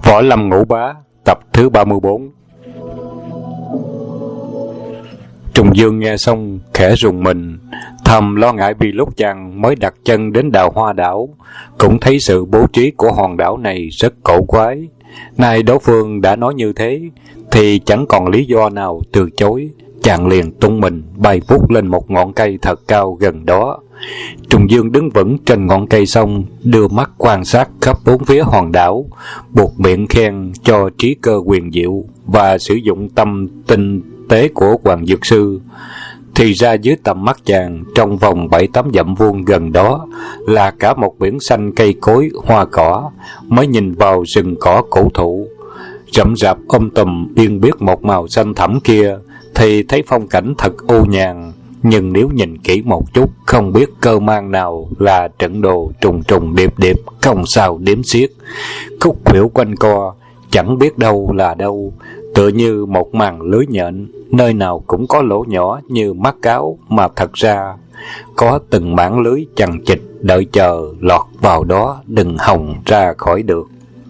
Võ Lâm Ngũ Bá tập thứ 34. Trùng Dương nghe xong khẽ rùng mình, thầm lo ngại vì lúc chàng mới đặt chân đến Đào Hoa đảo cũng thấy sự bố trí của hòn đảo này rất cổ quái. Nay đối phương đã nói như thế thì chẳng còn lý do nào từ chối. Chàng liền tung mình bay vút lên một ngọn cây thật cao gần đó. Trùng Dương đứng vững trên ngọn cây xong, đưa mắt quan sát khắp bốn phía hòn đảo, buột miệng khen cho trí cơ quyền diệu và sử dụng tâm tinh tế của Hoàng Dược Sư. Thì ra dưới tầm mắt chàng, trong vòng 7-8 dặm vuông gần đó là cả một biển xanh cây cối, hoa cỏ. Mới nhìn vào rừng cỏ cổ thụ rậm rạp tùm yên biếc một màu xanh thẳm kia thì thấy phong cảnh thật ô nhàn. Nhưng nếu nhìn kỹ một chút, không biết cơ mang nào là trận đồ trùng trùng điệp điệp, không sao đếm xiết, khúc khuỷu quanh co, chẳng biết đâu là đâu, tựa như một màn lưới nhện, nơi nào cũng có lỗ nhỏ như mắt cáo, mà thật ra có từng mảng lưới chằng chịt đợi chờ lọt vào đó, đừng hòng ra khỏi được.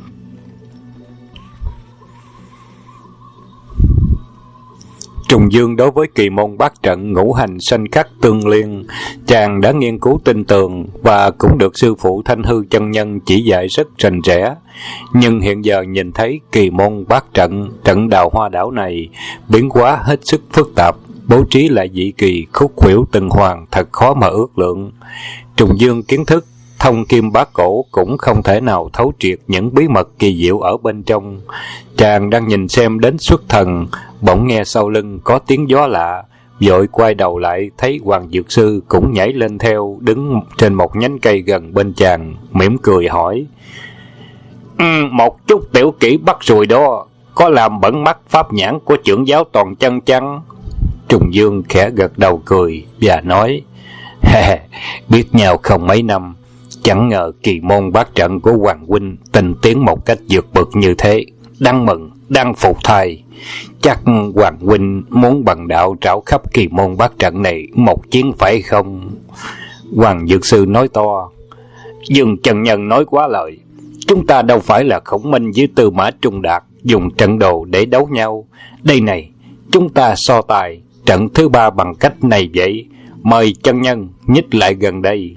Trùng Dương đối với kỳ môn bát trận ngũ hành sanh khắc tương liên, chàng đã nghiên cứu tinh tường và cũng được sư phụ Thanh Hư chân nhân chỉ dạy rất rành rẽ. Nhưng hiện giờ nhìn thấy kỳ môn bát trận, trận Đào Hoa đảo này biến hóa hết sức phức tạp, bố trí lại dị kỳ, khúc khuỷu từng hoàng, thật khó mà ước lượng. Trùng Dương kiến thức thông kim bát cổ cũng không thể nào thấu triệt những bí mật kỳ diệu ở bên trong. Chàng đang nhìn xem đến xuất thần, bỗng nghe sau lưng có tiếng gió lạ, vội quay đầu lại thấy Hoàng Dược Sư cũng nhảy lên theo, đứng trên một nhánh cây gần bên chàng, mỉm cười hỏi: một chút tiểu kỹ bắt ruồi đó, có làm bẩn mắt pháp nhãn của trưởng giáo Toàn Chân chăng? Trùng Dương khẽ gật đầu cười và nói: biết nhau không mấy năm, chẳng ngờ kỳ môn bát trận của Hoàng huynh tinh tiến một cách vượt bậc như thế, đáng mừng, đáng phục thay. Chắc Hoàng huynh muốn bằng đạo trảo khắp kỳ môn bát trận này một chuyến phải không? Hoàng Dược Sư nói to: Dương chân nhân nói quá lời, chúng ta đâu phải là Khổng Minh với Tư Mã Trung Đạt dùng trận đồ để đấu nhau. Đây này, chúng ta so tài trận thứ ba bằng cách này vậy. Mời chân nhân nhích lại gần đây.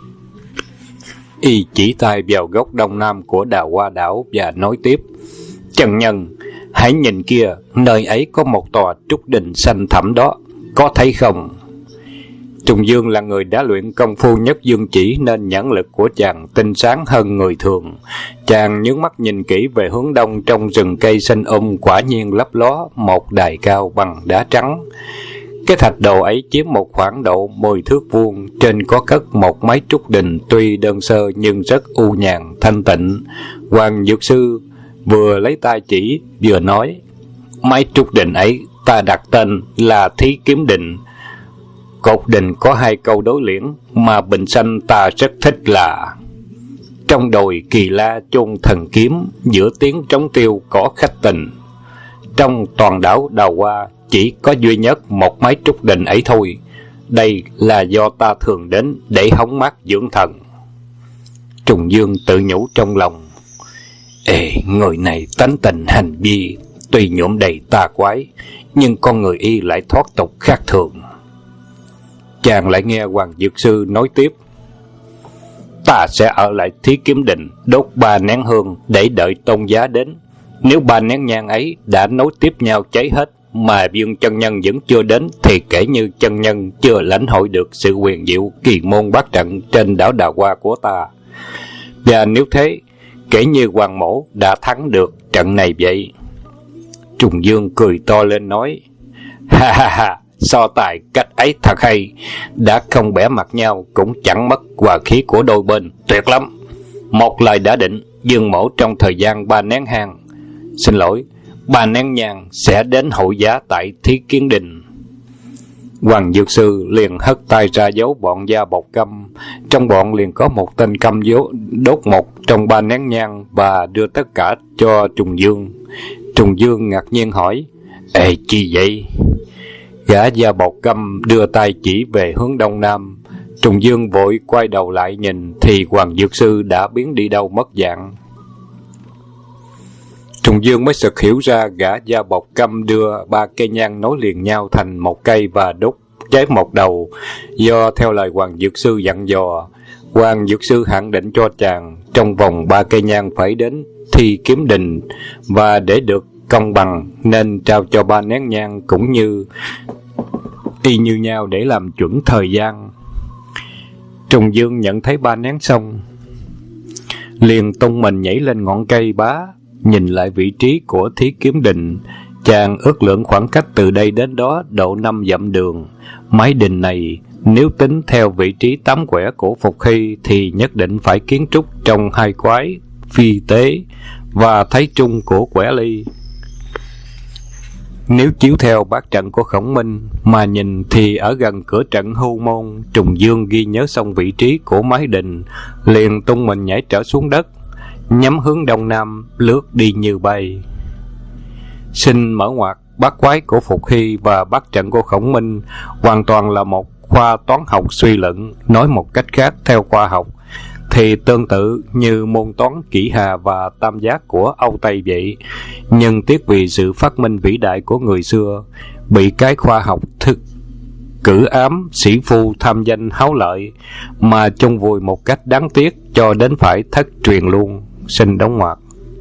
Y chỉ tay vào góc đông nam của Đào Hoa đảo và nói tiếp: chân nhân, hãy nhìn kia, nơi ấy có một tòa trúc đình xanh thẳm đó, có thấy không? Trùng Dương là người đã luyện công phu nhất dương chỉ nên nhãn lực của chàng tinh sáng hơn người thường. Chàng nhướng mắt nhìn kỹ về hướng đông, trong rừng cây xanh quả nhiên lấp ló một đài cao bằng đá trắng. Cái thạch đồ ấy chiếm một khoảng độ 10 thước vuông, trên có cất một mái trúc đình tuy đơn sơ nhưng rất u nhàn, thanh tịnh. Hoàng Dược Sư vừa lấy tay chỉ vừa nói: mái trúc đình ấy ta đặt tên là Thí Kiếm Đình. Cột đình có 2 câu đối liễn mà bình sanh ta rất thích là: trong đồi Kỳ La chôn thần kiếm, giữa tiếng trống tiêu có khách tình. Trong toàn đảo Đào Hoa chỉ có duy nhất một mái trúc đình ấy thôi. Đây là do ta thường đến để hóng mát dưỡng thần. Trùng Dương tự nhủ trong lòng: người này tánh tình hành vi tuy nhuộm đầy tà quái, nhưng con người y lại thoát tục khác thường. Chàng lại nghe Hoàng Dược Sư nói tiếp: ta sẽ ở lại Thí Kiếm Đình đốt 3 nén hương để đợi tôn giá đến. Nếu 3 nén nhang ấy đã nối tiếp nhau cháy hết mà Dương chân nhân vẫn chưa đến thì kể như chân nhân chưa lãnh hội được sự quyền diệu kỳ môn bát trận trên đảo Đào Hoa của ta. Và nếu thế, kể như Hoàng mỗ đã thắng được trận này vậy. Trùng Dương cười to lên nói: ha ha ha, so tài cách ấy thật hay, đã không bẻ mặt nhau cũng chẳng mất hòa khí của đôi bên, tuyệt lắm. Một lời đã định, Dương mỗ trong thời gian 3 nén hang, xin lỗi, 3 nén nhang sẽ đến hội giá tại Thí Kiếm Đình. Hoàng Dược Sư liền hất tay ra dấu bọn gia bộc câm. Trong bọn liền có một tên câm dấu đốt một trong 3 nén nhang và đưa tất cả cho Trùng Dương. Trùng Dương ngạc nhiên hỏi: chi vậy? Gã gia bộc câm đưa tay chỉ về hướng đông nam. Trùng Dương vội quay đầu lại nhìn thì Hoàng Dược Sư đã biến đi đâu mất dạng. Trùng Dương mới sực hiểu ra gã da bọc câm đưa 3 cây nhang nối liền nhau thành một cây và đốt cháy một đầu, do theo lời Hoàng Dược Sư dặn dò. Hoàng Dược Sư hạn định cho chàng trong vòng 3 cây nhang phải đến Thi Kiếm Đình, và để được công bằng nên trao cho 3 nén nhang cũng như y như nhau để làm chuẩn thời gian. Trùng Dương nhận thấy 3 nén xong, liền tung mình nhảy lên ngọn cây bá, nhìn lại vị trí của Thí Kiếm Đình. Chàng ước lượng khoảng cách từ đây đến đó độ 5 dặm đường. Mái đình này nếu tính theo vị trí 8 quẻ của Phục Hy thì nhất định phải kiến trúc trong 2 quái Phi Tế và Thái Trung của Quẻ Ly. Nếu chiếu theo bát trận của Khổng Minh mà nhìn thì ở gần cửa trận Hưu Môn. Trùng Dương ghi nhớ xong vị trí của mái đình, liền tung mình nhảy trở xuống đất, nhắm hướng đông nam lướt đi như bay. Xin mở ngoặt, bát quái của Phục Hy và bát trận của Khổng Minh hoàn toàn là một khoa toán học suy luận. Nói một cách khác, theo khoa học thì tương tự như môn toán kỷ hà và tam giác của Âu Tây vậy. Nhưng tiếc vì sự phát minh vĩ đại của người xưa bị cái khoa học thực cử ám sĩ phu tham danh háo lợi mà chôn vùi một cách đáng tiếc, cho đến phải thất truyền luôn. Xin đóng ngoặc.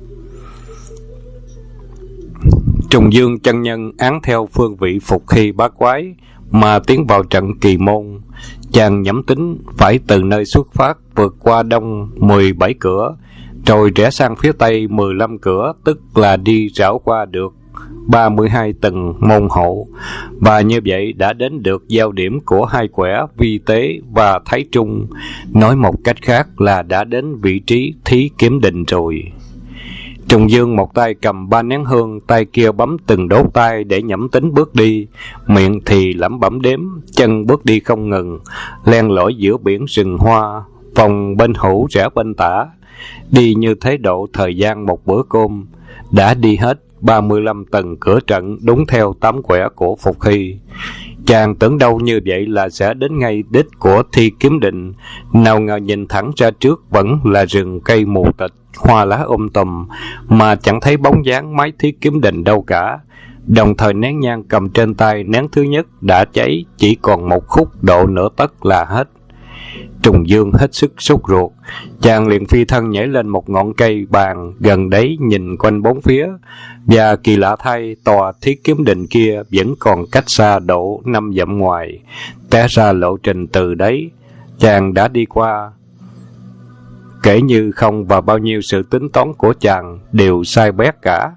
Trùng Dương chân nhân án theo phương vị Phục Hy bát quái mà tiến vào trận Kỳ Môn. Chàng nhẩm tính phải từ nơi xuất phát vượt qua đông 17 cửa, rồi rẽ sang phía tây 15 cửa, tức là đi rảo qua được 32 tầng môn hộ, và như vậy đã đến được giao điểm của 2 quẻ Vi Tế và Thái Trung. Nói một cách khác là đã đến vị trí Thí Kiếm Đình rồi. Trùng Dương một tay cầm 3 nén hương, tay kia bấm từng đốt tay để nhẩm tính bước đi, miệng thì lẩm bẩm đếm, chân bước đi không ngừng, len lỏi giữa biển rừng hoa, vòng bên hữu rẽ bên tả. Đi như thế độ thời gian một bữa cơm, đã đi hết 35 tầng cửa trận đúng theo 8 quẻ của Phục Hy. Chàng tưởng đâu như vậy là sẽ đến ngay đích của Thi Kiếm Định, nào ngờ nhìn thẳng ra trước vẫn là rừng cây mù tịch, hoa lá tùm, mà chẳng thấy bóng dáng mái Thi Kiếm Định đâu cả. Đồng thời nén nhang cầm trên tay, nén thứ nhất đã cháy, chỉ còn một khúc độ nửa tấc là hết. Trùng Dương hết sức sốt ruột, chàng liền phi thân nhảy lên một ngọn cây bàn gần đấy, nhìn quanh bốn phía, và kỳ lạ thay, tòa Thí Kiếm Đình kia vẫn còn cách xa độ 5 dặm ngoài. Té ra lộ trình từ đấy chàng đã đi qua kể như không, và bao nhiêu sự tính toán của chàng đều sai bét cả.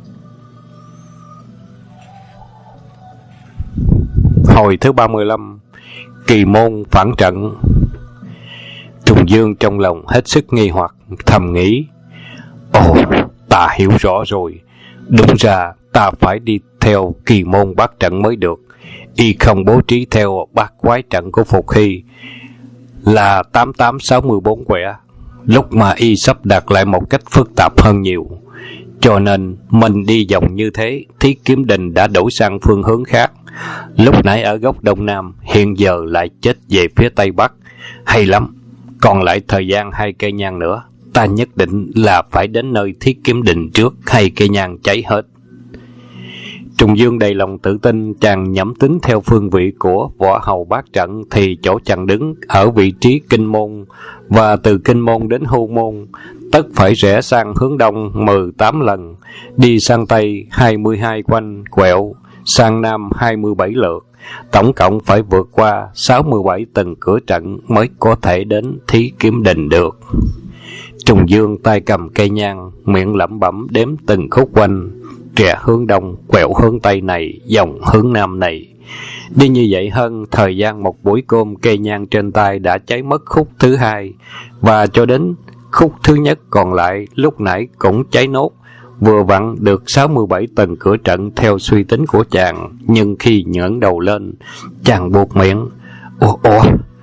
Hồi thứ 35, Kỳ Môn phản trận. Trùng Dương trong lòng hết sức nghi hoặc, thầm nghĩ: ồ, ta hiểu rõ rồi. Đúng ra ta phải đi theo Kỳ Môn bát trận mới được. Y không bố trí theo bát quái trận của Phục Hy là 8864 quẻ, lúc mà y sắp đặt lại một cách phức tạp hơn nhiều. Cho nên mình đi vòng như thế, Thí Kiếm Đình đã đổi sang phương hướng khác. Lúc nãy ở góc đông nam, hiện giờ lại chết về phía tây bắc. Hay lắm, còn lại thời gian 2 cây nhang nữa, ta nhất định là phải đến nơi Thí Kiếm Đình trước 2 cây nhang cháy hết. Trùng Dương đầy lòng tự tin, chàng nhẩm tính theo phương vị của võ hầu bát trận thì chỗ chàng đứng ở vị trí Kinh Môn, và từ Kinh Môn đến Hưu Môn tất phải rẽ sang hướng đông 18 lần, đi sang tây 22 quanh quẹo, sang nam 27 lượt, tổng cộng phải vượt qua 67 tầng cửa trận mới có thể đến Thí Kiếm Đình được. Trùng Dương tay cầm cây nhang, miệng lẩm bẩm đếm từng khúc quanh, rẽ hướng đông, quẹo hướng tây này, vòng hướng nam này. Đi như vậy hơn thời gian một buổi cơm, cây nhang trên tay đã cháy mất khúc thứ 2, và cho đến khúc thứ nhất còn lại lúc nãy cũng cháy nốt, vừa vặn được 67 tầng cửa trận theo suy tính của chàng. Nhưng khi ngẩng đầu lên, chàng buột miệng: Ủa?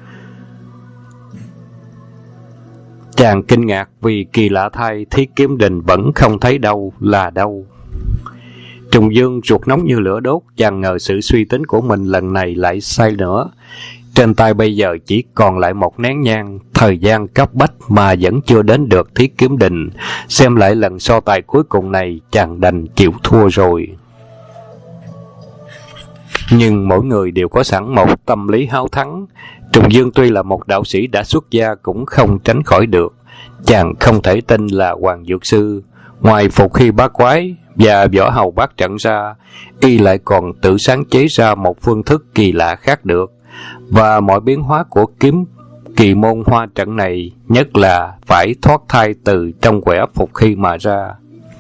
Chàng kinh ngạc vì kỳ lạ thay, Thí Kiếm Đình vẫn không thấy đâu là đâu. Trùng Dương ruột nóng như lửa đốt, chàng ngờ sự suy tính của mình lần này lại sai nữa. Trên tay bây giờ chỉ còn lại một nén nhang, thời gian cấp bách mà vẫn chưa đến được Thiết Kiếm Đình. Xem lại lần so tài cuối cùng này, chàng đành chịu thua rồi. Nhưng mỗi người đều có sẵn một tâm lý háo thắng. Trùng Dương tuy là một đạo sĩ đã xuất gia cũng không tránh khỏi được. Chàng không thể tin là Hoàng Dược Sư, ngoài phục khi bát quái và võ hầu bát trận ra, y lại còn tự sáng chế ra một phương thức kỳ lạ khác được. Và mọi biến hóa của kiếm kỳ môn hoa trận này, nhất là phải thoát thai từ trong quẻ phục khi mà ra.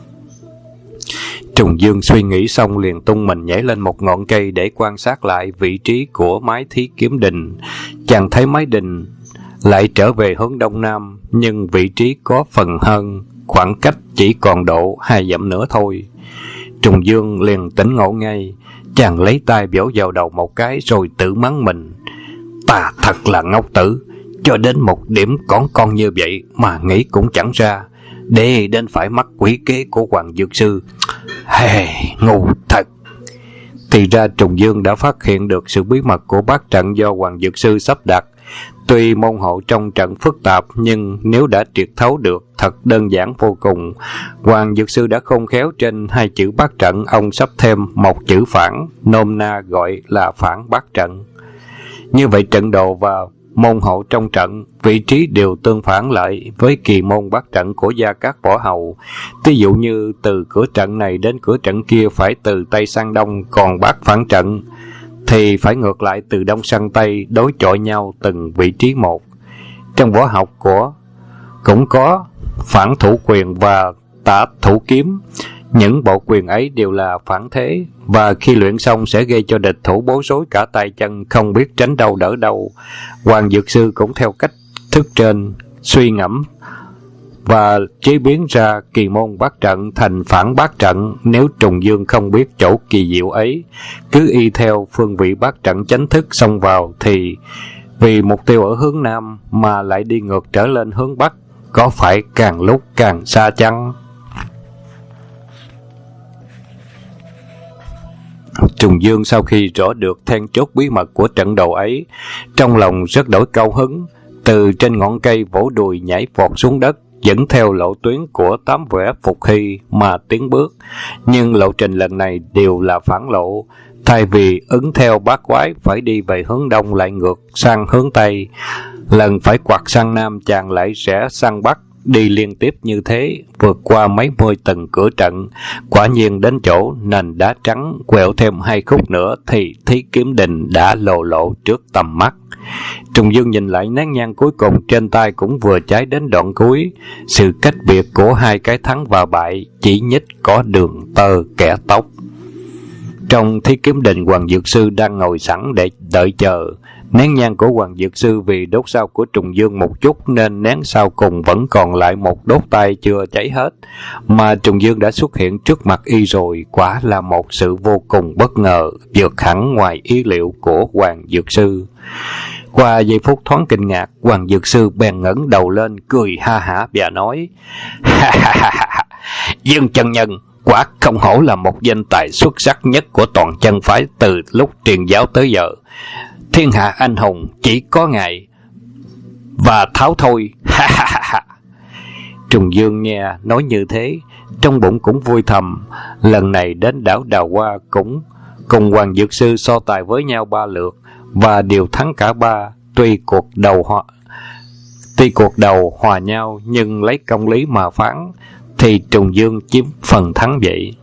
Trùng Dương suy nghĩ xong liền tung mình nhảy lên một ngọn cây để quan sát lại vị trí của mái Thiết Kiếm Đình. Chàng thấy mái đình lại trở về hướng đông nam, nhưng vị trí có phần hơn, khoảng cách chỉ còn độ 2 dặm nữa thôi. Trùng Dương liền tỉnh ngộ ngay. Chàng lấy tay vỗ vào đầu một cái rồi tự mắng mình: ta thật là ngốc tử, cho đến một điểm con như vậy mà nghĩ cũng chẳng ra, để đến phải mắc quỷ kế của Hoàng Dược Sư. Ngu thật. Thì ra Trùng Dương đã phát hiện được sự bí mật của bát trận do Hoàng Dược Sư sắp đặt. Tuy môn hộ trong trận phức tạp, nhưng nếu đã triệt thấu được, thật đơn giản vô cùng. Hoàng Dược Sư đã khôn khéo trên 2 chữ bát trận, ông sắp thêm một chữ phản, nôm na gọi là phản bát trận. Như vậy trận đồ và môn hộ trong trận, vị trí đều tương phản lại với kỳ môn bát trận của gia các võ hầu. Ví dụ như từ cửa trận này đến cửa trận kia phải từ Tây sang Đông, còn bát phản trận thì phải ngược lại từ Đông sang Tây, đối chọi nhau từng vị trí một. Trong võ học cũng có phản thủ quyền và tả thủ kiếm. Những bộ quyền ấy đều là phản thế, và khi luyện xong sẽ gây cho địch thủ bối rối cả tay chân, không biết tránh đâu đỡ đâu. Hoàng Dược Sư cũng theo cách thức trên suy ngẫm và chế biến ra kỳ môn bát trận thành phản bát trận. Nếu Trùng Dương không biết chỗ kỳ diệu ấy, cứ y theo phương vị bát trận chánh thức xông vào, thì vì mục tiêu ở hướng Nam mà lại đi ngược trở lên hướng Bắc, có phải càng lúc càng xa chăng? Trùng Dương sau khi rõ được then chốt bí mật của trận đồ ấy, trong lòng rất đổi cao hứng, từ trên ngọn cây vỗ đùi nhảy vọt xuống đất, dẫn theo lộ tuyến của 8 vẻ phục hy mà tiến bước. Nhưng lộ trình lần này đều là phản lộ. Thay vì ứng theo bát quái phải đi về hướng đông, lại ngược sang hướng tây. Lần phải quạt sang nam, chàng lại rẽ sang bắc, đi liên tiếp như thế, vượt qua mấy mươi tầng cửa trận. Quả nhiên đến chỗ nền đá trắng, quẹo thêm 2 khúc nữa thì Thiết Kiếm Đình đã lộ trước tầm mắt. Trùng Dương nhìn lại nén nhang cuối cùng trên tay cũng vừa cháy đến đoạn cuối. Sự cách biệt của 2 cái thắng và bại chỉ nhích có đường tơ kẻ tóc. Trong Thiết Kiếm Đình, Hoàng Dược Sư đang ngồi sẵn để đợi chờ. Nén nhang của Hoàng Dược Sư vì đốt sau của Trùng Dương một chút, nên nén sau cùng vẫn còn lại một đốt tay chưa cháy hết. Mà Trùng Dương đã xuất hiện trước mặt y rồi, quả là một sự vô cùng bất ngờ, vượt hẳn ngoài ý liệu của Hoàng Dược Sư. Qua giây phút thoáng kinh ngạc, Hoàng Dược Sư bèn ngẩng đầu lên, cười ha hả và nói: Dương chân nhân quả không hổ là một danh tài xuất sắc nhất của toàn chân phái từ lúc truyền giáo tới giờ. Thiên hạ anh hùng chỉ có ngài và Tháo thôi. Trùng Dương nghe nói như thế, trong bụng cũng vui thầm. Lần này đến đảo Đào Hoa cũng cùng Hoàng Dược Sư so tài với nhau 3 lượt và đều thắng cả 3. Tuy cuộc đầu hòa nhau, nhưng lấy công lý mà phán thì Trùng Dương chiếm phần thắng vậy.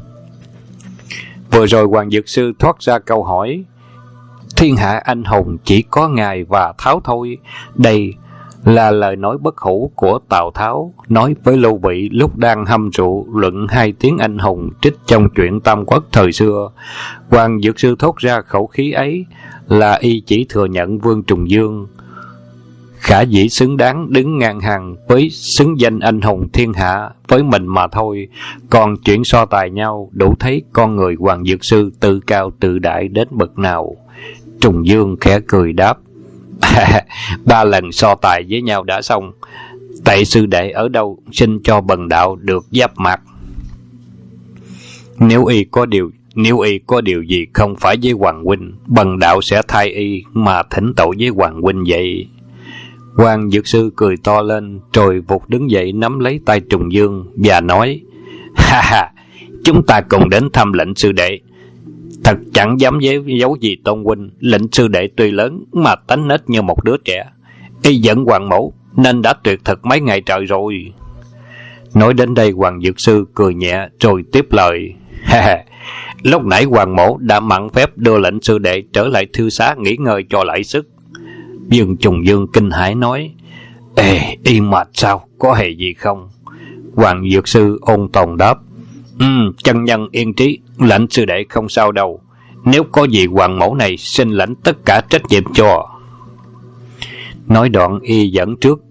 Vừa rồi Hoàng Dược Sư thoát ra câu hỏi thiên hạ anh hùng chỉ có ngài và Tháo thôi. Đây là lời nói bất hủ của Tào Tháo nói với Lưu Bị lúc đang hâm rượu luận 2 tiếng anh hùng trích trong chuyện Tam Quốc thời xưa. Hoàng Dược Sư thốt ra khẩu khí ấy là y chỉ thừa nhận Vương Trùng Dương khả dĩ xứng đáng đứng ngang hàng với xứng danh anh hùng thiên hạ với mình mà thôi. Còn chuyện so tài nhau đủ thấy con người Hoàng Dược Sư tự cao tự đại đến bậc nào. Trùng Dương khẽ cười đáp: 3 lần so tài với nhau đã xong, tại sư đệ ở đâu xin cho bần đạo được giáp mặt. Nếu y có điều nếu y có điều gì không phải với Hoàng huynh, bần đạo sẽ thay y mà thỉnh tội với Hoàng huynh vậy. Hoàng Dược Sư cười to lên, rồi vụt đứng dậy nắm lấy tay Trùng Dương và nói: Ha ha, chúng ta cùng đến thăm lệnh sư đệ. Thật chẳng dám giấu gì Tôn huynh, lệnh sư đệ tuy lớn mà tánh nết như một đứa trẻ. Y giận Hoàng mẫu nên đã tuyệt thực mấy ngày trời rồi. Nói đến đây, Hoàng Dược Sư cười nhẹ rồi tiếp lời: Ha ha, lúc nãy Hoàng mẫu đã mặn phép đưa lệnh sư đệ trở lại thư xá nghỉ ngơi cho lại sức. Dương Trùng Dương kinh hãi nói: Ê, y mệt sao, có hề gì không? Hoàng Dược Sư ôn tồn đáp: Chân nhân yên trí, lệnh sư đệ không sao đâu. Nếu có gì Hoàng mẫu này xin lãnh tất cả trách nhiệm cho. Nói đoạn y dẫn trước.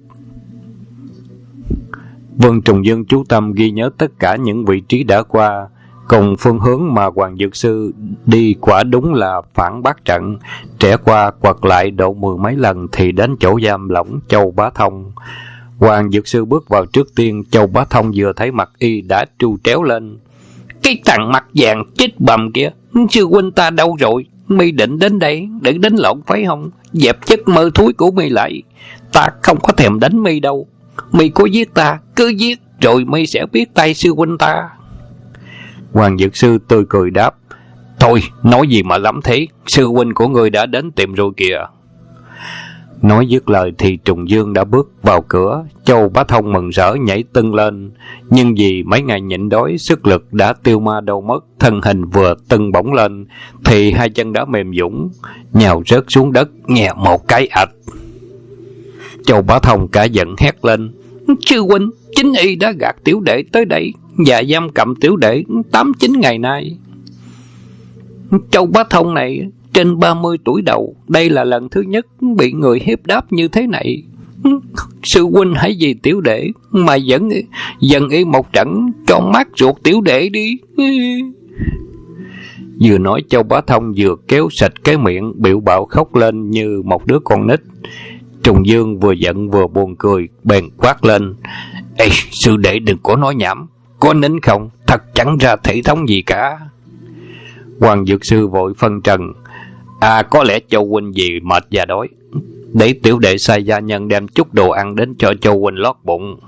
Vương Trùng Dương chú tâm ghi nhớ tất cả những vị trí đã qua, cùng phương hướng mà Hoàng Dược Sư đi quả đúng là phản bát trận. Trẻ qua quật lại độ 10 mấy lần thì đến chỗ giam lỏng Châu Bá Thông. Hoàng Dược Sư bước vào trước tiên. Châu Bá Thông vừa thấy mặt y đã tru tréo lên: Cái thằng mặt vàng chết bầm kia, sư huynh ta đâu rồi? Mi định đến đây để đánh lộn phải không? Dẹp chất mơ thúi của mi lại. Ta không có thèm đánh mi đâu. Mi có giết ta, cứ giết rồi mi sẽ biết tay sư huynh ta. Hoàng Dược Sư tươi cười đáp: Thôi, nói gì mà lắm thế, sư huynh của người đã đến tìm rồi kìa. Nói dứt lời thì Trùng Dương đã bước vào cửa. Châu Bá Thông mừng rỡ nhảy tưng lên, nhưng vì mấy ngày nhịn đói, sức lực đã tiêu ma đâu mất. Thân hình vừa tưng bổng lên thì hai chân đã mềm nhũn, nhào rớt xuống đất nghe một cái ạch. Châu Bá Thông cả giận hét lên: Sư huynh, chính y đã gạt tiểu đệ tới đây và giam cầm tiểu đệ 8-9 ngày nay. Châu Bá Thông này trên 30 tuổi đầu, đây là lần thứ nhất bị người hiếp đáp như thế này. Sư huynh hãy vì tiểu đệ mà giận y một trận cho mát ruột tiểu đệ đi. Vừa nói Châu Bá Thông vừa kéo sạch cái miệng, biểu bạo khóc lên như một đứa con nít. Trùng Dương vừa giận vừa buồn cười, bèn quát lên: Ê, sư đệ đừng có nói nhảm, có nín không? Thật chẳng ra thể thống gì cả. Hoàng Dược Sư vội phân trần: Có lẽ Châu huynh vì mệt và đói, để tiểu đệ sai gia nhân đem chút đồ ăn đến cho Châu huynh lót bụng.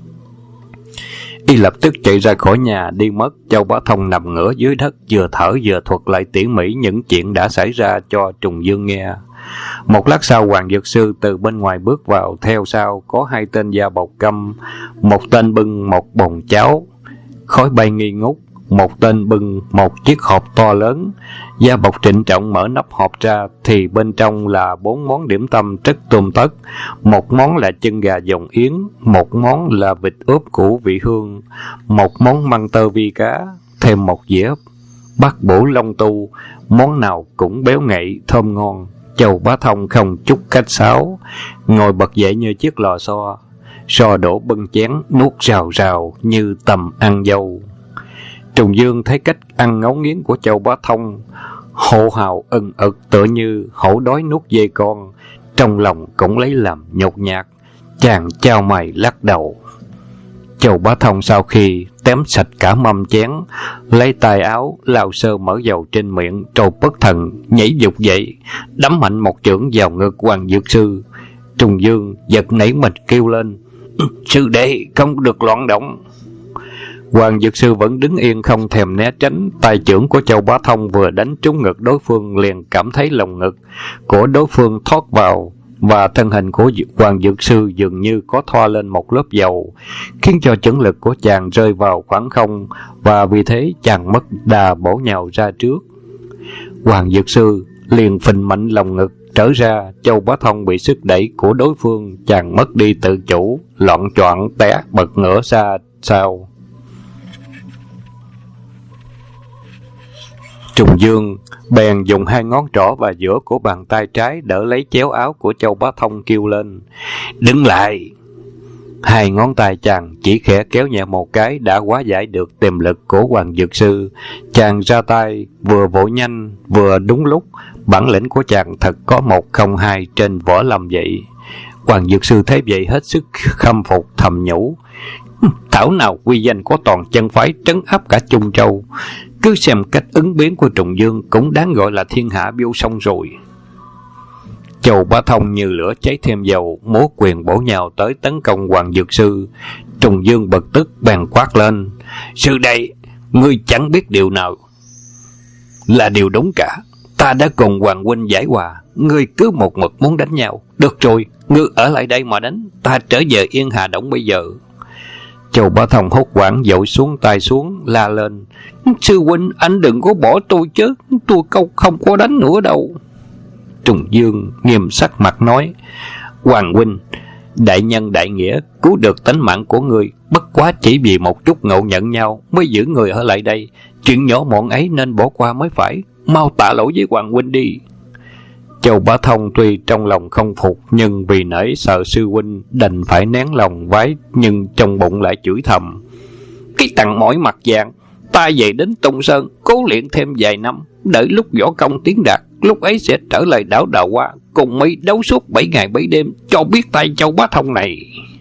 Y lập tức chạy ra khỏi nhà đi mất. Châu Bá Thông nằm ngửa dưới đất, vừa thở vừa thuật lại tỉ mỉ những chuyện đã xảy ra cho Trùng Dương nghe. Một lát sau, Hoàng Dược Sư từ bên ngoài bước vào, theo sau có hai tên da bọc căm, một tên bưng một bồn cháo khói bay nghi ngút, một tên bưng một chiếc hộp to lớn. Da bọc trịnh trọng mở nắp hộp ra thì bên trong là 4 món điểm tâm rất tươm tất. Một món là chân gà dòng yến, một món là vịt ướp củ vị hương, một món măng tơ vi cá, thêm một dĩa bát bổ long tu, món nào cũng béo ngậy thơm ngon. Châu Bá Thông không chút khách sáo, ngồi bật dậy như chiếc lò xo, xo đổ bưng chén nuốt rào rào như tầm ăn dâu. Trùng Dương thấy cách ăn ngấu nghiến của Châu Bá Thông, hô hào ưng ực tựa như hổ đói nuốt dê con, trong lòng cũng lấy làm nhột nhạt. Chàng chau mày lắc đầu. Châu Bá Thông sau khi tém sạch cả mâm chén, lấy tay áo lau sơ mỡ dầu trên miệng, rồi bất thần nhảy dục dậy, đấm mạnh một chưởng vào ngực Hoàng Dược Sư. Trùng Dương giật nảy mình kêu lên: Sư đệ không được loạn động. Hoàng Dược Sư vẫn đứng yên không thèm né tránh. Tay chưởng của Châu Bá Thông vừa đánh trúng ngực đối phương, liền cảm thấy lồng ngực của đối phương thoát vào, và thân hình của Hoàng Dược Sư dường như có thoa lên một lớp dầu, khiến cho chưởng lực của chàng rơi vào khoảng không, và vì thế chàng mất đà bổ nhào ra trước. Hoàng Dược Sư liền phình mạnh lồng ngực trở ra. Châu Bá Thông bị sức đẩy của đối phương, chàng mất đi tự chủ, loạng choạng té bật ngửa xa sau. Trùng Dương bèn dùng hai ngón trỏ và giữa của bàn tay trái đỡ lấy chéo áo của Châu Bá Thông, kêu lên: Đứng lại! Hai ngón tay chàng chỉ khẽ kéo nhẹ một cái đã hóa giải được tiềm lực của Hoàng Dược Sư. Chàng ra tay vừa vội nhanh vừa đúng lúc, bản lĩnh của chàng thật có 102 trên võ lâm vậy. Hoàng Dược Sư thấy vậy hết sức khâm phục, thầm nhủ: Thảo nào quy danh có toàn chân phái trấn áp cả Trung Châu, Cứ xem cách ứng biến của Trùng Dương cũng đáng gọi là thiên hạ vô song rồi. Châu Bá Thông như lửa cháy thêm dầu, múa quyền bổ nhào tới tấn công Hoàng Dược Sư. Trùng Dương bực tức bèn quát lên: Sư đệ, ngươi chẳng biết điều nào là điều đúng cả. Ta đã cùng Hoàng huynh giải hòa, ngươi cứ một mực muốn đánh nhau. Được rồi, ngươi ở lại đây mà đánh, ta trở về Yên Hà Động bây giờ. Châu Bá Thông hốt hoảng dội xuống tay xuống, la lên: Sư huynh, anh đừng có bỏ tôi chứ, tôi không có đánh nữa đâu. Trùng Dương nghiêm sắc mặt nói: Hoàng huynh, đại nhân đại nghĩa, cứu được tính mạng của người, bất quá chỉ vì một chút ngộ nhận nhau mới giữ người ở lại đây. Chuyện nhỏ mọn ấy nên bỏ qua mới phải. Mau tạ lỗi với Hoàng huynh đi. Châu Bá Thông tuy trong lòng không phục, nhưng vì nể sợ sư huynh đành phải nén lòng vái, nhưng trong bụng lại chửi thầm: Cái thằng mỏi mặt vàng, ta về đến Tung Sơn cố luyện thêm vài năm, đợi lúc võ công tiến đạt, lúc ấy sẽ trở lại đảo Đào Hoa, cùng mi đấu suốt 7 ngày 7 đêm, cho biết tay Châu Bá Thông này.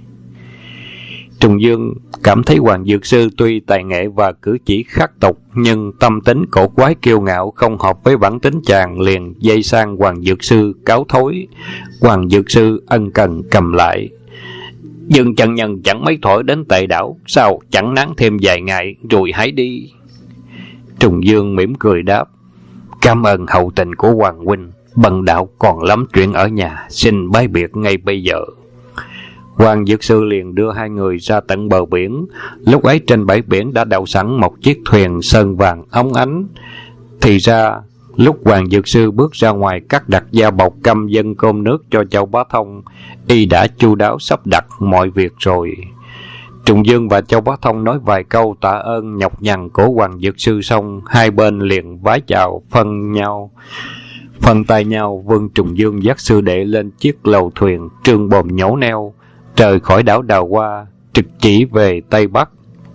Trùng Dương cảm thấy Hoàng Dược Sư tuy tài nghệ và cử chỉ khắc tục, nhưng tâm tính cổ quái kiêu ngạo không hợp với bản tính chàng, liền dây sang Hoàng Dược Sư cáo thối. Hoàng Dược Sư ân cần cầm lại: Dương chân nhân chẳng mấy thổi đến Tệ Đảo, sao chẳng nán thêm vài ngày rồi hãy đi. Trùng Dương mỉm cười đáp: Cảm ơn hậu tình của Hoàng huynh, bần đạo còn lắm chuyện ở nhà, xin bái biệt ngay bây giờ. Hoàng Dược Sư liền đưa hai người ra tận bờ biển. Lúc ấy trên bãi biển đã đậu sẵn một chiếc thuyền sơn vàng óng ánh. Thì ra lúc Hoàng Dược Sư bước ra ngoài cắt đặt gia bọc căm dân cơm nước cho Châu Bá Thông, y đã chu đáo sắp đặt mọi việc rồi. Trùng Dương và Châu Bá Thông nói vài câu tạ ơn nhọc nhằn của Hoàng Dược Sư xong, hai bên liền vái chào phân tay nhau. Vương Trùng Dương dắt sư đệ lên chiếc lầu thuyền trương bồm nhổ neo, rời khỏi đảo Đào Hoa, trực chỉ về Tây Bắc.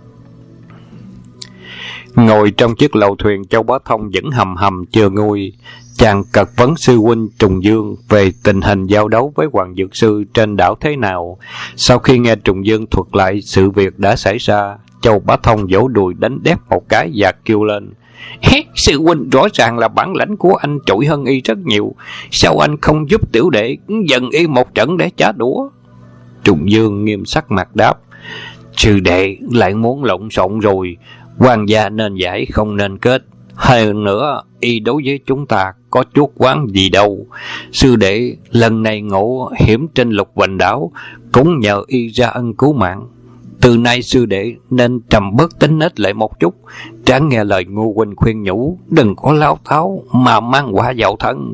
Ngồi trong chiếc lầu thuyền, Châu Bá Thông vẫn hầm hầm chưa nguôi. Chàng cật vấn sư huynh Trùng Dương về tình hình giao đấu với Hoàng Dược Sư trên đảo thế nào. Sau khi nghe Trùng Dương thuật lại sự việc đã xảy ra, Châu Bá Thông vỗ đùi đánh đép một cái và kêu lên: Sư huynh rõ ràng là bản lãnh của anh trội hơn y rất nhiều, sao anh không giúp tiểu đệ dần y một trận để trả đũa? Trùng Dương nghiêm sắc mặt đáp: Sư đệ lại muốn lộn xộn rồi, quan gia nên giải không nên kết. Hơn nữa, y đối với chúng ta có chút quán gì đâu. Sư đệ lần này ngộ hiểm trên Lục Hoành Đảo cũng nhờ y ra ân cứu mạng. Từ nay sư đệ nên trầm bớt tính nết lại một chút, tráng nghe lời Ngô huynh khuyên nhủ, đừng có láo tháo mà mang quả vào thân.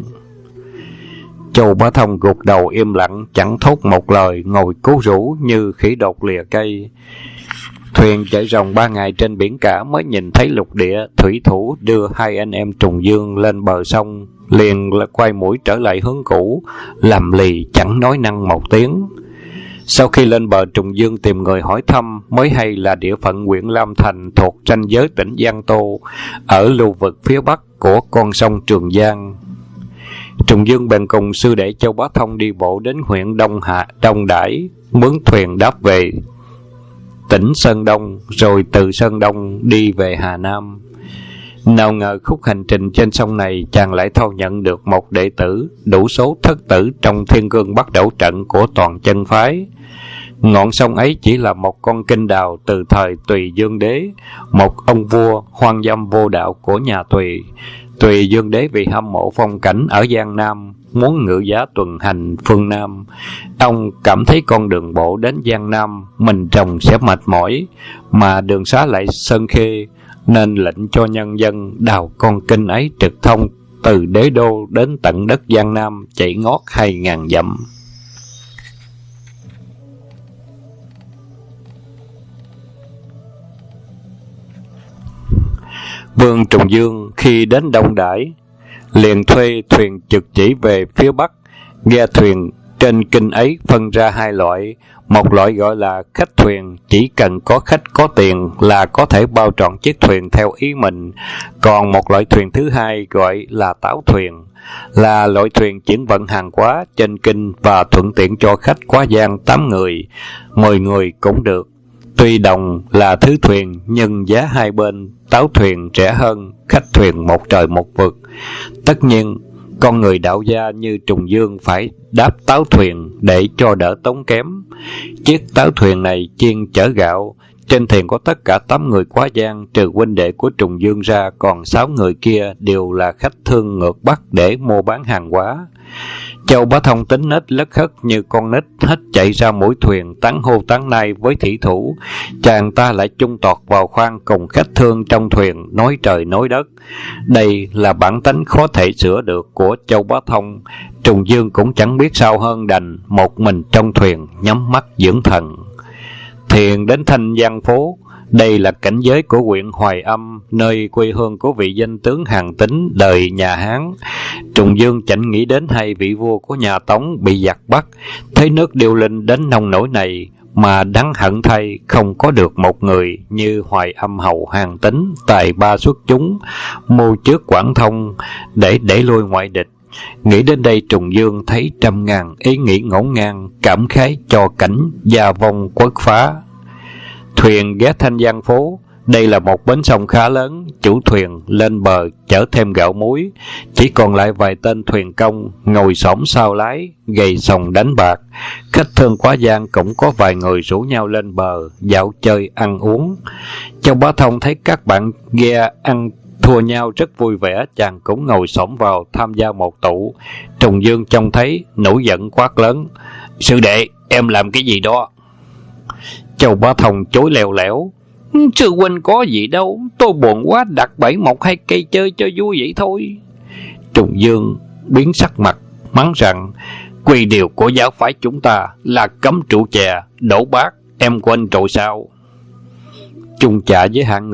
Châu Bá Thông gục đầu im lặng, chẳng thốt một lời, ngồi cố rũ như khỉ đột lìa cây. Thuyền chạy ròng 3 ngày trên biển cả mới nhìn thấy lục địa. Thủy thủ đưa hai anh em Trùng Dương lên bờ sông, liền quay mũi trở lại hướng cũ, làm lì chẳng nói năng một tiếng. Sau khi lên bờ, Trùng Dương tìm người hỏi thăm, mới hay là địa phận huyện Lam Thành thuộc ranh giới tỉnh Giang Tô, ở lưu vực phía bắc của con sông Trường Giang. Trùng Dương bèn cùng sư đệ Châu Bá Thông đi bộ đến huyện Đông Đải, mướn thuyền đáp về tỉnh Sơn Đông, rồi từ Sơn Đông đi về Hà Nam. Nào ngờ khúc hành trình trên sông này, chàng lại thâu nhận được một đệ tử đủ số thất tử trong Thiên Cương Bắt Đẩu Trận của toàn chân phái. Ngọn sông ấy chỉ là một con kênh đào từ thời Tùy Dương Đế, một ông vua hoang dâm vô đạo của nhà Tùy. Tùy Dương Đế vì hâm mộ phong cảnh ở Giang Nam, muốn ngự giá tuần hành phương Nam. Ông cảm thấy con đường bộ đến Giang Nam mình trồng sẽ mệt mỏi, mà đường xá lại sơn khê, nên lệnh cho nhân dân đào con kênh ấy trực thông từ đế đô đến tận đất Giang Nam, chạy ngót 2.000 dặm. Vương Trùng Dương khi đến Đông Đải liền thuê thuyền trực chỉ về phía bắc. Ghe thuyền trên kinh ấy phân ra hai loại. Một loại gọi là khách thuyền, chỉ cần có khách có tiền là có thể bao trọn chiếc thuyền theo ý mình. Còn một loại thuyền thứ hai gọi là tảo thuyền, là loại thuyền chuyển vận hàng hóa trên kinh và thuận tiện cho khách quá giang 8 người, 10 người cũng được. Tuy đồng là thứ thuyền, nhưng giá hai bên táo thuyền rẻ hơn, khách thuyền một trời một vực. Tất nhiên, con người đạo gia như Trùng Dương phải đáp táo thuyền để cho đỡ tốn kém. Chiếc táo thuyền này chuyên chở gạo. Trên thuyền có tất cả 8 người quá giang, trừ huynh đệ của Trùng Dương ra, còn 6 người kia đều là khách thương ngược Bắc để mua bán hàng hóa. Châu Bá Thông tính nết lất khất như con nít, hết chạy ra mũi thuyền, tán hô tán nay với thủy thủ. Chàng ta lại chung tọt vào khoang cùng khách thương trong thuyền, nói trời nói đất. Đây là bản tánh khó thể sửa được của Châu Bá Thông. Trùng Dương cũng chẳng biết sao hơn, đành một mình trong thuyền nhắm mắt dưỡng thần. Thuyền đến Thanh Giang Phố. Đây là cảnh giới của huyện Hoài Âm, nơi quê hương của vị danh tướng Hàn Tín đời nhà Hán. Trùng Dương chẳng nghĩ đến hai vị vua của nhà Tống bị giặc bắt, thấy nước điêu linh đến nông nỗi này, mà đáng hận thay không có được một người như Hoài Âm hầu Hàn Tín tài ba xuất chúng, mưu trước Quảng Thông để đẩy lui ngoại địch. Nghĩ đến đây, Trùng Dương thấy trăm ngàn ý nghĩ ngổn ngang, cảm khái cho cảnh gia vong quất phá. Thuyền ghé Thanh Giang Phố. Đây là một bến sông khá lớn, chủ thuyền lên bờ chở thêm gạo muối, chỉ còn lại vài tên thuyền công ngồi xổm sau lái gầy sòng đánh bạc. Khách thương quá giang cũng có vài người rủ nhau lên bờ dạo chơi ăn uống. Châu Bá Thông thấy các bạn ghe ăn thua nhau rất vui vẻ, chàng cũng ngồi xổm vào tham gia một tụ. Trùng Dương trông thấy nổi giận quát lớn: "Sư đệ, em làm cái gì đó?" Châu Bá Thông chối lèo lẻo: "Sư huynh có gì đâu, tôi buồn quá đặt bẫy một hai cây chơi cho vui vậy thôi." Trùng Dương biến sắc mặt, mắng rằng: "Quy điều của giáo phái chúng ta là cấm trụ chè, đổ bát, em quên rồi sao?" Chung chạ với hạng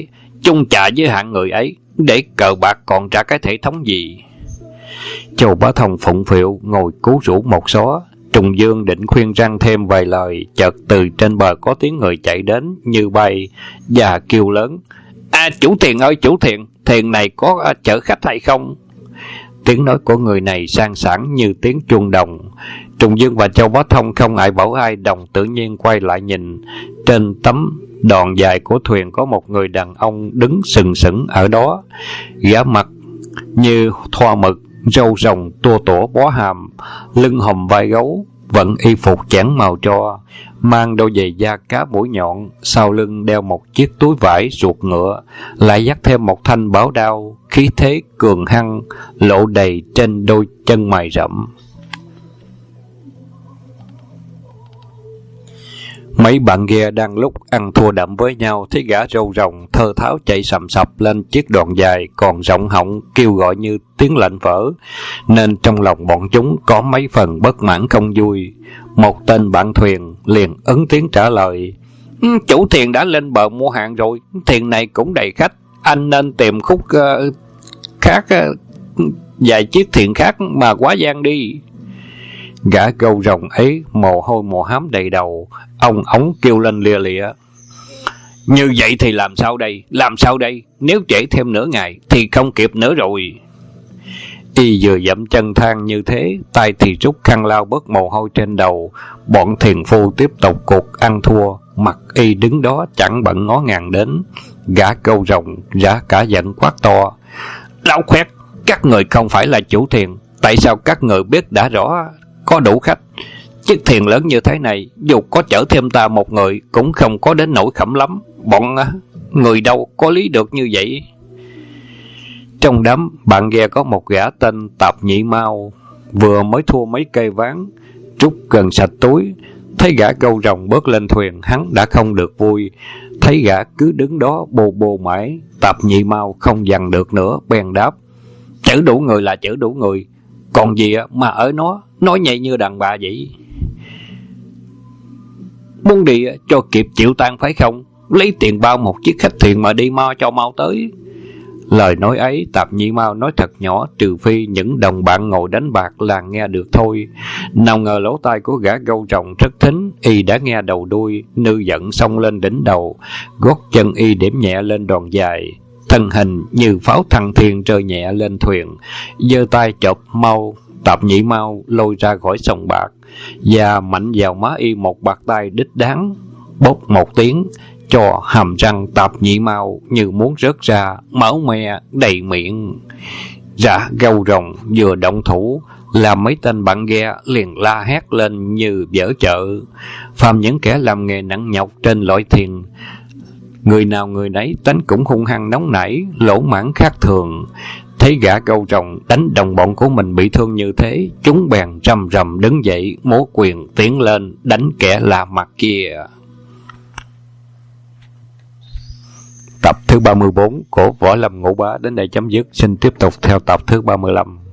người ấy, để cờ bạc còn trả cái thể thống gì? Châu Bá Thông phụng phịu ngồi cứu rũ một xó. Trùng Dương định khuyên răn thêm vài lời, chợt từ trên bờ có tiếng người chạy đến như bay và kêu lớn: "Chủ thuyền ơi, chủ thuyền, thuyền này có chở khách hay không?" Tiếng nói của người này sang sảng như tiếng chuông đồng. Trùng Dương và Châu Bá Thông không ai bảo ai, đồng tự nhiên quay lại nhìn. Trên tấm đòn dài của thuyền có một người đàn ông đứng sừng sững ở đó. Gã mặt như thoa mực, râu rồng tua tủa bó hàm, lưng hùm vai gấu, vận y phục chẽn màu tro, mang đôi giày da cá mũi nhọn, sau lưng đeo một chiếc túi vải ruột ngựa, lại dắt thêm một thanh bảo đao, khí thế cường hăng lộ đầy trên đôi chân mày rậm. Mấy bạn ghe đang lúc ăn thua đậm với nhau, thấy gã râu rồng thơ tháo chạy sầm sập lên chiếc đòn dài còn rộng họng, kêu gọi như tiếng lệnh vỡ, nên trong lòng bọn chúng có mấy phần bất mãn không vui. Một tên bạn thuyền liền ứng tiếng trả lời: "Chủ thuyền đã lên bờ mua hàng rồi, thuyền này cũng đầy khách, anh nên tìm khúc khác, vài chiếc thuyền khác mà quá giang đi." Gã gâu rồng ấy mồ hôi mồ hám đầy đầu, ông ống kêu lên lia lịa: "Như vậy thì làm sao đây, nếu trễ thêm nửa ngày thì không kịp nữa rồi." Y vừa dậm chân than như thế, tay thì rút khăn lau bớt mồ hôi trên đầu. Bọn thuyền phu tiếp tục cuộc ăn thua, mặt Y đứng đó chẳng bận ngó ngàng đến. Gã gâu rồng ra cả giận quát to: "Lão khoét, các người không phải là chủ thuyền, tại sao các người biết đã rõ có đủ khách? Chiếc thuyền lớn như thế này, dù có chở thêm ta một người cũng không có đến nỗi khẩm lắm. Bọn người đâu có lý được như vậy." Trong đám bạn ghe có một gã tên Tạp Nhị Mao, vừa mới thua mấy cây ván, trút gần sạch túi. Thấy gã gâu rồng bước lên thuyền, hắn đã không được vui. Thấy gã cứ đứng đó bồ bồ mãi, Tạp Nhị Mao không dằn được nữa, bèn đáp: "Chở đủ người là chở đủ người, còn gì mà ở nó nói nhạy như đàn bà vậy? Muốn đi cho kịp chịu tan phải không? Lấy tiền bao một chiếc khách thuyền mà đi mau tới." Lời nói ấy Tạp Nhị Mao nói thật nhỏ, trừ phi những đồng bạn ngồi đánh bạc là nghe được thôi. Nào ngờ lỗ tai của gã gâu rồng rất thính, Y đã nghe đầu đuôi, nư giận xông lên đỉnh đầu, gót chân Y điểm nhẹ lên đòn dài, thân hình như pháo thăng thiên rơi nhẹ lên thuyền, giơ tay chộp mau Tạp Nhị Mao lôi ra khỏi sòng bạc, và mạnh vào má Y một bạt tay đích đáng. bốc một tiếng, cho hàm răng tạp nhị mau như muốn rớt ra, máu me đầy miệng. Gã gâu rồng vừa động thủ, làm mấy tên bạn ghe liền la hét lên như dở chợ. Phàm những kẻ làm nghề nặng nhọc trên loại thuyền, người nào người nấy tánh cũng hung hăng nóng nảy, lỗ mãng khác thường. Thấy gã gâu rồng đánh đồng bọn của mình bị thương như thế, chúng bèn rầm rầm đứng dậy, múa quyền tiến lên đánh kẻ lạ mặt kia. Tập thứ 34 của Võ Lâm Ngũ Bá đến đây chấm dứt. Xin tiếp tục theo tập thứ 35.